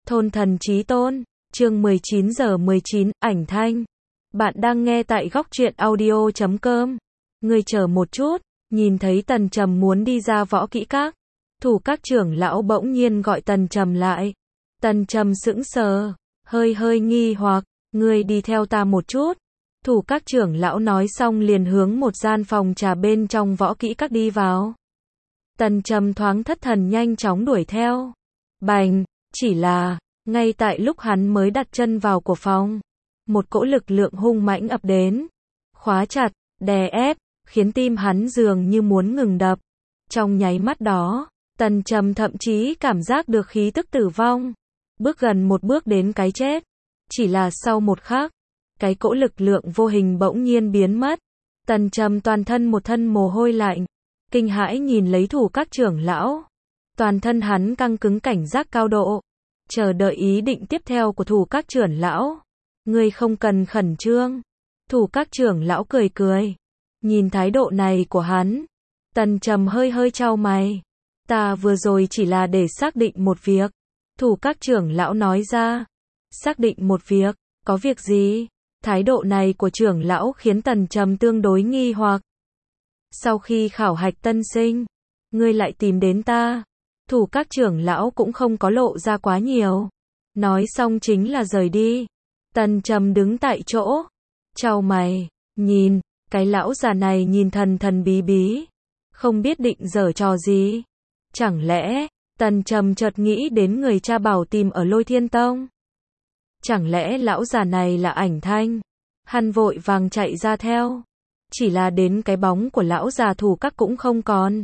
Thôn thần chí tôn, chương 19 giờ 19, ảnh thanh. Bạn đang nghe tại góc truyện audio.com. Ngươi chờ một chút, nhìn thấy Tần Trầm muốn đi ra võ kỹ các. Thủ các trưởng lão bỗng nhiên gọi Tần Trầm lại. Tần Trầm sững sờ, hơi nghi hoặc, ngươi đi theo ta một chút. Thủ các trưởng lão nói xong liền hướng một gian phòng trà bên trong võ kỹ các đi vào. Tần Trầm thoáng thất thần nhanh chóng đuổi theo. Bành, chỉ là, ngay tại lúc hắn mới đặt chân vào của phòng, một cỗ lực lượng hung mãnh ập đến, khóa chặt, đè ép, khiến tim hắn dường như muốn ngừng đập. Trong nháy mắt đó, Tần Trầm thậm chí cảm giác được khí tức tử vong, bước gần một bước đến cái chết. Chỉ là sau một khắc, cái cỗ lực lượng vô hình bỗng nhiên biến mất. Tần Trầm toàn thân một thân mồ hôi lạnh, kinh hãi nhìn lấy thủ các trưởng lão. Toàn thân hắn căng cứng cảnh giác cao độ, chờ đợi ý định tiếp theo của thủ các trưởng lão. Ngươi không cần khẩn trương. Thủ các trưởng lão cười cười. Nhìn thái độ này của hắn, Tần Trầm hơi chau mày. Ta vừa rồi chỉ là để xác định một việc. Thủ các trưởng lão nói ra. Xác định một việc, có việc gì? Thái độ này của trưởng lão khiến Tần Trầm tương đối nghi hoặc. Sau khi khảo hạch tân sinh, ngươi lại tìm đến ta. Thủ các trưởng lão cũng không có lộ ra quá nhiều. Nói xong chính là rời đi. Tần Trầm đứng tại chỗ, chau mày, nhìn, cái lão già này nhìn thần bí bí, không biết định giở trò gì. Chẳng lẽ, Tần Trầm chợt nghĩ đến người cha bảo tìm ở Lôi Thiên Tông. Chẳng lẽ lão già này là Ảnh Thanh? Hắn vội vàng chạy ra theo. Chỉ là đến cái bóng của lão già thủ các cũng không còn.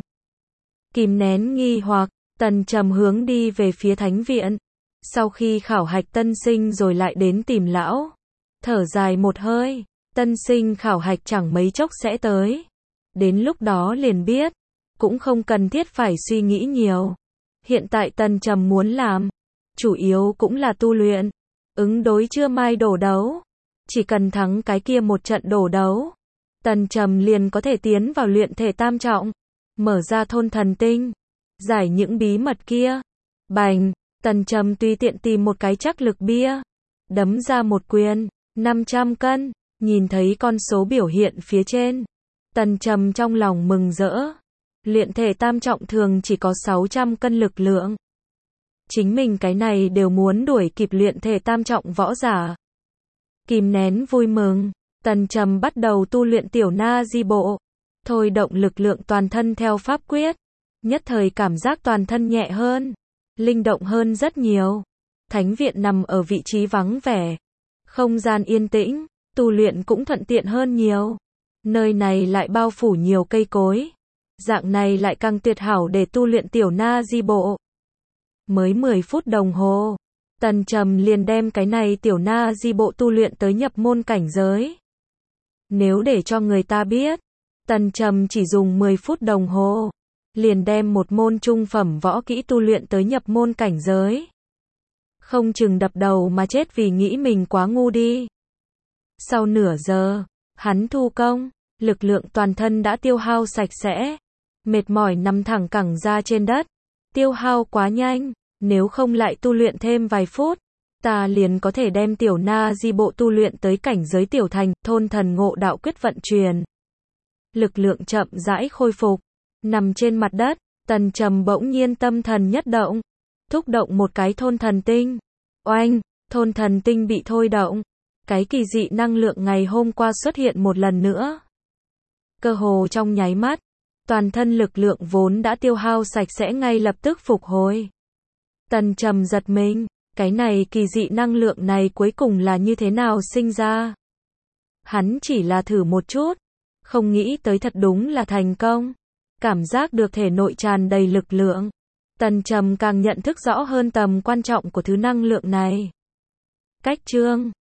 Kìm nén nghi hoặc, Tần Trầm hướng đi về phía thánh viện. Sau khi khảo hạch tân sinh rồi lại đến tìm lão. Thở dài một hơi, tân sinh khảo hạch chẳng mấy chốc sẽ tới. Đến lúc đó liền biết, cũng không cần thiết phải suy nghĩ nhiều. Hiện tại Tần Trầm muốn làm, chủ yếu cũng là tu luyện, ứng đối trưa mai đổ đấu. Chỉ cần thắng cái kia một trận đổ đấu, Tần Trầm liền có thể tiến vào luyện thể tam trọng, mở ra thôn thần tinh, giải những bí mật kia. Bành, Tần Trầm tùy tiện tìm một cái trắc lực bia, đấm ra một quyền, 500 cân, nhìn thấy con số biểu hiện phía trên. Tần Trầm trong lòng mừng rỡ, luyện thể tam trọng thường chỉ có 600 cân lực lượng. Chính mình cái này đều muốn đuổi kịp luyện thể tam trọng võ giả. Kìm nén vui mừng, Tần Trầm bắt đầu tu luyện tiểu na di bộ, thôi động lực lượng toàn thân theo pháp quyết. Nhất thời cảm giác toàn thân nhẹ hơn, linh động hơn rất nhiều. Thánh viện nằm ở vị trí vắng vẻ, không gian yên tĩnh, tu luyện cũng thuận tiện hơn nhiều. Nơi này lại bao phủ nhiều cây cối, dạng này lại càng tuyệt hảo để tu luyện tiểu na di bộ. Mới 10 phút đồng hồ, Tần Trầm liền đem cái này tiểu na di bộ tu luyện tới nhập môn cảnh giới. Nếu để cho người ta biết, Tần Trầm chỉ dùng 10 phút đồng hồ, liền đem một môn trung phẩm võ kỹ tu luyện tới nhập môn cảnh giới. Không chừng đập đầu mà chết vì nghĩ mình quá ngu đi. Sau nửa giờ, hắn thu công, lực lượng toàn thân đã tiêu hao sạch sẽ. Mệt mỏi nằm thẳng cẳng ra trên đất. Tiêu hao quá nhanh, nếu không lại tu luyện thêm vài phút, ta liền có thể đem tiểu na di bộ tu luyện tới cảnh giới tiểu thành, thôn thần ngộ đạo quyết vận truyền. Lực lượng chậm rãi khôi phục. Nằm trên mặt đất, Tần Trầm bỗng nhiên tâm thần nhất động, thúc động một cái thôn thần tinh. Oanh, thôn thần tinh bị thôi động. Cái kỳ dị năng lượng ngày hôm qua xuất hiện một lần nữa. Cơ hồ trong nháy mắt, toàn thân lực lượng vốn đã tiêu hao sạch sẽ ngay lập tức phục hồi. Tần Trầm giật mình, cái này kỳ dị năng lượng này cuối cùng là như thế nào sinh ra? Hắn chỉ là thử một chút, không nghĩ tới thật đúng là thành công. Cảm giác được thể nội tràn đầy lực lượng. Tần Trầm càng nhận thức rõ hơn tầm quan trọng của thứ năng lượng này. Cách chương